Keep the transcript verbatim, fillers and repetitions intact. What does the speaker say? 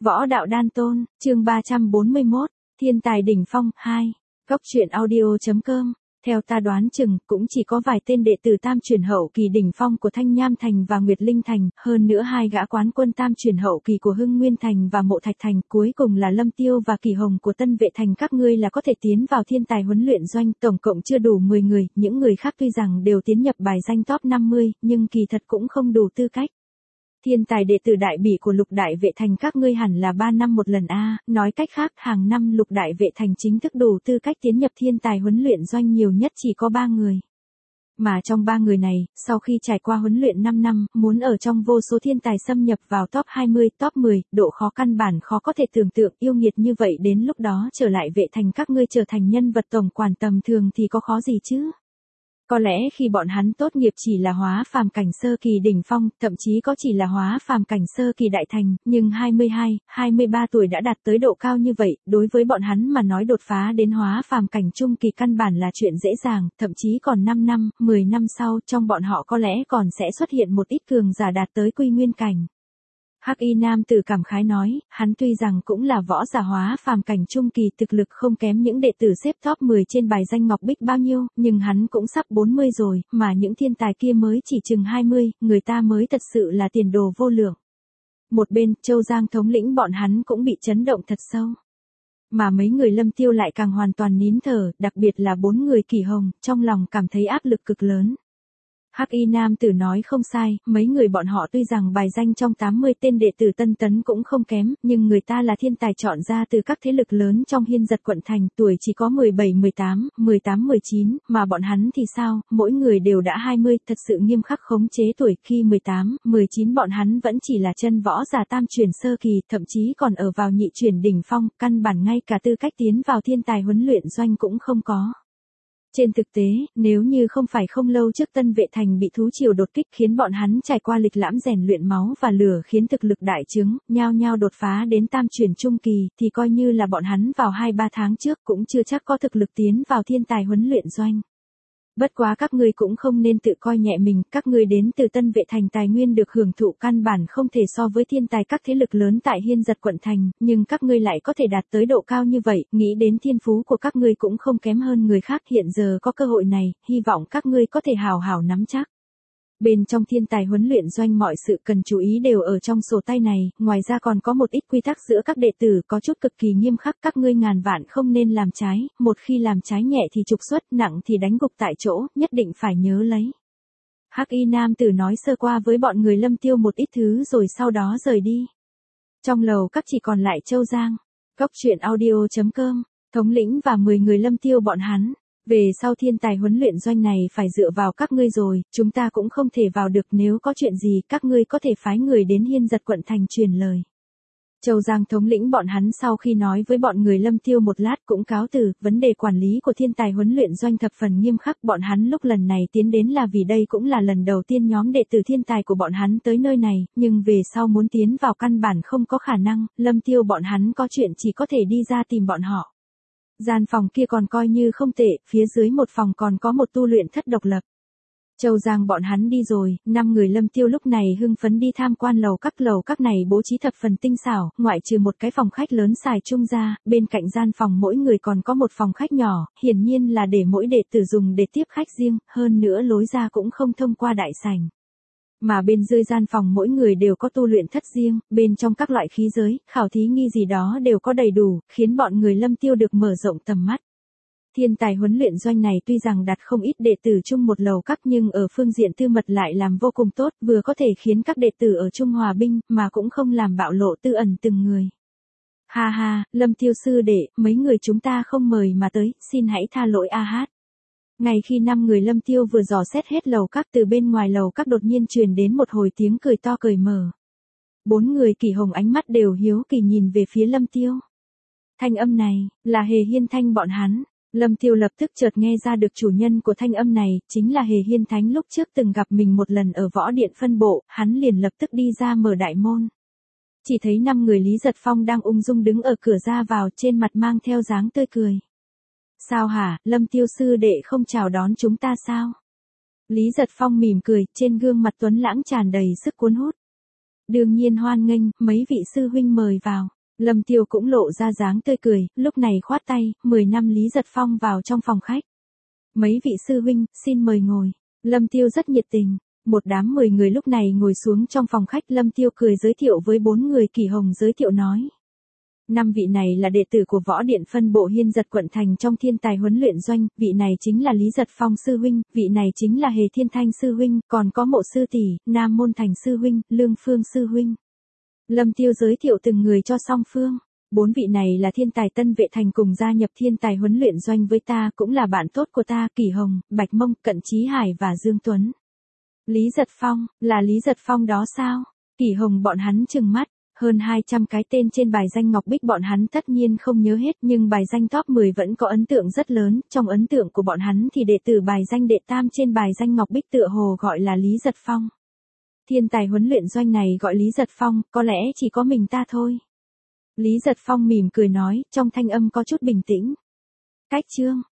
Võ đạo đan tôn, chương ba trăm bốn mươi mốt, thiên tài đỉnh phong, hai. Cốc truyện audio.com. Theo ta đoán chừng, cũng chỉ có vài tên đệ tử tam truyền hậu kỳ đỉnh phong của Thanh Nham Thành và Nguyệt Linh Thành, hơn nữa hai gã quán quân tam truyền hậu kỳ của Hưng Nguyên Thành và Mộ Thạch Thành, cuối cùng là Lâm Tiêu và Kỳ Hồng của Tân Vệ Thành, các ngươi là có thể tiến vào thiên tài huấn luyện doanh, tổng cộng chưa đủ mười người, những người khác tuy rằng đều tiến nhập bài danh top năm mươi, nhưng kỳ thật cũng không đủ tư cách. Thiên tài đệ tử đại bỉ của Lục Đại Vệ Thành các ngươi hẳn là ba năm một lần a, nói cách khác, hàng năm Lục Đại Vệ Thành chính thức đủ tư cách tiến nhập thiên tài huấn luyện doanh nhiều nhất chỉ có ba người. Mà trong ba người này, sau khi trải qua huấn luyện năm năm, muốn ở trong vô số thiên tài xâm nhập vào top hai mươi, top mười, độ khó căn bản khó có thể tưởng tượng, yêu nghiệt như vậy đến lúc đó trở lại Vệ Thành các ngươi trở thành nhân vật tổng quản tầm thường thì có khó gì chứ? Có lẽ khi bọn hắn tốt nghiệp chỉ là hóa phàm cảnh sơ kỳ đỉnh phong, thậm chí có chỉ là hóa phàm cảnh sơ kỳ đại thành, nhưng hai mươi hai, hai mươi ba tuổi đã đạt tới độ cao như vậy, đối với bọn hắn mà nói đột phá đến hóa phàm cảnh trung kỳ căn bản là chuyện dễ dàng, thậm chí còn năm năm, mười năm sau, trong bọn họ có lẽ còn sẽ xuất hiện một ít cường giả đạt tới quy nguyên cảnh. Hắc y nam tử cảm khái nói, hắn tuy rằng cũng là võ giả hóa phàm cảnh trung kỳ, thực lực không kém những đệ tử xếp top mười trên bài danh Ngọc Bích bao nhiêu, nhưng hắn cũng sắp bốn mươi rồi, mà những thiên tài kia mới chỉ chừng hai mươi, người ta mới thật sự là tiền đồ vô lượng. Một bên, Châu Giang thống lĩnh bọn hắn cũng bị chấn động thật sâu. Mà mấy người Lâm Tiêu lại càng hoàn toàn nín thở, đặc biệt là bốn người Kỳ Hồng, trong lòng cảm thấy áp lực cực lớn. Hắc y nam tử nói không sai, mấy người bọn họ tuy rằng bài danh trong tám mươi tên đệ tử tân tấn cũng không kém, nhưng người ta là thiên tài chọn ra từ các thế lực lớn trong Hiên Giật quận thành, tuổi chỉ có mười bảy, mười tám, mười tám, mười chín, mà bọn hắn thì sao, mỗi người đều đã hai mươi, thật sự nghiêm khắc khống chế tuổi, khi mười tám, mười chín bọn hắn vẫn chỉ là chân võ giả tam truyền sơ kỳ, thậm chí còn ở vào nhị truyền đỉnh phong, căn bản ngay cả tư cách tiến vào thiên tài huấn luyện doanh cũng không có. Trên thực tế, nếu như không phải không lâu trước Tân Vệ Thành bị thú triều đột kích khiến bọn hắn trải qua lịch lãm rèn luyện máu và lửa khiến thực lực đại trướng, nhao nhao đột phá đến tam truyền trung kỳ, thì coi như là bọn hắn vào hai ba tháng trước cũng chưa chắc có thực lực tiến vào thiên tài huấn luyện doanh. Bất quá các ngươi cũng không nên tự coi nhẹ mình, các ngươi đến từ Tân Vệ Thành tài nguyên được hưởng thụ căn bản không thể so với thiên tài các thế lực lớn tại Hiên Giật quận thành, nhưng các ngươi lại có thể đạt tới độ cao như vậy, nghĩ đến thiên phú của các ngươi cũng không kém hơn người khác, hiện giờ có cơ hội này, hy vọng các ngươi có thể hào hào nắm chắc. Bên trong thiên tài huấn luyện doanh mọi sự cần chú ý đều ở trong sổ tay này, ngoài ra còn có một ít quy tắc giữa các đệ tử có chút cực kỳ nghiêm khắc, các ngươi ngàn vạn không nên làm trái, một khi làm trái nhẹ thì trục xuất, nặng thì đánh gục tại chỗ, nhất định phải nhớ lấy. Hắc y nam tử nói sơ qua với bọn người Lâm Tiêu một ít thứ rồi sau đó rời đi. Trong lầu các chỉ còn lại Châu Giang, Cốc truyện audio.com, thống lĩnh và mười người Lâm Tiêu bọn hắn. Về sau thiên tài huấn luyện doanh này phải dựa vào các ngươi rồi, chúng ta cũng không thể vào được, nếu có chuyện gì các ngươi có thể phái người đến Hiên Giật quận thành truyền lời. Châu Giang thống lĩnh bọn hắn sau khi nói với bọn người Lâm Tiêu một lát cũng cáo từ, vấn đề quản lý của thiên tài huấn luyện doanh thập phần nghiêm khắc, bọn hắn lúc lần này tiến đến là vì đây cũng là lần đầu tiên nhóm đệ tử thiên tài của bọn hắn tới nơi này, nhưng về sau muốn tiến vào căn bản không có khả năng, Lâm Tiêu bọn hắn có chuyện chỉ có thể đi ra tìm bọn họ. Gian phòng kia còn coi như không tệ, phía dưới một phòng còn có một tu luyện thất độc lập. Châu Giang bọn hắn đi rồi, năm người Lâm Tiêu lúc này hưng phấn đi tham quan lầu các, lầu các này bố trí thập phần tinh xảo, ngoại trừ một cái phòng khách lớn xài chung ra, bên cạnh gian phòng mỗi người còn có một phòng khách nhỏ, hiển nhiên là để mỗi đệ tử dùng để tiếp khách riêng, hơn nữa lối ra cũng không thông qua đại sảnh. Mà bên dưới gian phòng mỗi người đều có tu luyện thất riêng, bên trong các loại khí giới, khảo thí nghi gì đó đều có đầy đủ, khiến bọn người Lâm Tiêu được mở rộng tầm mắt. Thiên tài huấn luyện doanh này tuy rằng đặt không ít đệ tử chung một lầu các nhưng ở phương diện tư mật lại làm vô cùng tốt, vừa có thể khiến các đệ tử ở chung hòa binh, mà cũng không làm bạo lộ tư ẩn từng người. Ha ha, Lâm Tiêu sư đệ, mấy người chúng ta không mời mà tới, xin hãy tha lỗi a hát. Ngay khi năm người Lâm Tiêu vừa dò xét hết lầu các, từ bên ngoài lầu các đột nhiên truyền đến một hồi tiếng cười to cười mở. Bốn người Kỳ Hồng ánh mắt đều hiếu kỳ nhìn về phía Lâm Tiêu. Thanh âm này, là Hề Hiên Thanh bọn hắn. Lâm Tiêu lập tức chợt nghe ra được chủ nhân của thanh âm này, chính là Hề Hiên Thánh lúc trước từng gặp mình một lần ở võ điện phân bộ, hắn liền lập tức đi ra mở đại môn. Chỉ thấy năm người Lý Giật Phong đang ung dung đứng ở cửa ra vào, trên mặt mang theo dáng tươi cười. Sao hả, Lâm Tiêu sư đệ không chào đón chúng ta sao? Lý Giật Phong mỉm cười, trên gương mặt tuấn lãng tràn đầy sức cuốn hút. Đương nhiên hoan nghênh, mấy vị sư huynh mời vào. Lâm Tiêu cũng lộ ra dáng tươi cười, lúc này khoát tay, mười năm Lý Giật Phong vào trong phòng khách. Mấy vị sư huynh, xin mời ngồi. Lâm Tiêu rất nhiệt tình. Một đám mười người lúc này ngồi xuống trong phòng khách. Lâm Tiêu cười giới thiệu với bốn người. Kỳ Hồng giới thiệu nói. Năm vị này là đệ tử của Võ Điện phân bộ Hiên Giật quận thành trong Thiên Tài huấn luyện doanh, vị này chính là Lý Giật Phong sư huynh, vị này chính là Hề Thiên Thanh sư huynh, còn có Mộ sư tỷ, Nam Môn Thành sư huynh, Lương Phương sư huynh. Lâm Tiêu giới thiệu từng người cho song phương. Bốn vị này là thiên tài tân vệ thành cùng gia nhập Thiên Tài huấn luyện doanh với ta, cũng là bạn tốt của ta, Kỳ Hồng, Bạch Mông, Cận Chí Hải và Dương Tuấn. Lý Giật Phong, là Lý Giật Phong đó sao? Kỳ Hồng bọn hắn trừng mắt. Hơn hai trăm cái tên trên bài danh ngọc bích bọn hắn tất nhiên không nhớ hết, nhưng bài danh top mười vẫn có ấn tượng rất lớn, trong ấn tượng của bọn hắn thì đệ tử bài danh đệ tam trên bài danh ngọc bích tựa hồ gọi là Lý Giật Phong. Thiên Tài huấn luyện doanh này gọi Lý Giật Phong, có lẽ chỉ có mình ta thôi. Lý Giật Phong mỉm cười nói, trong thanh âm có chút bình tĩnh. Cách chương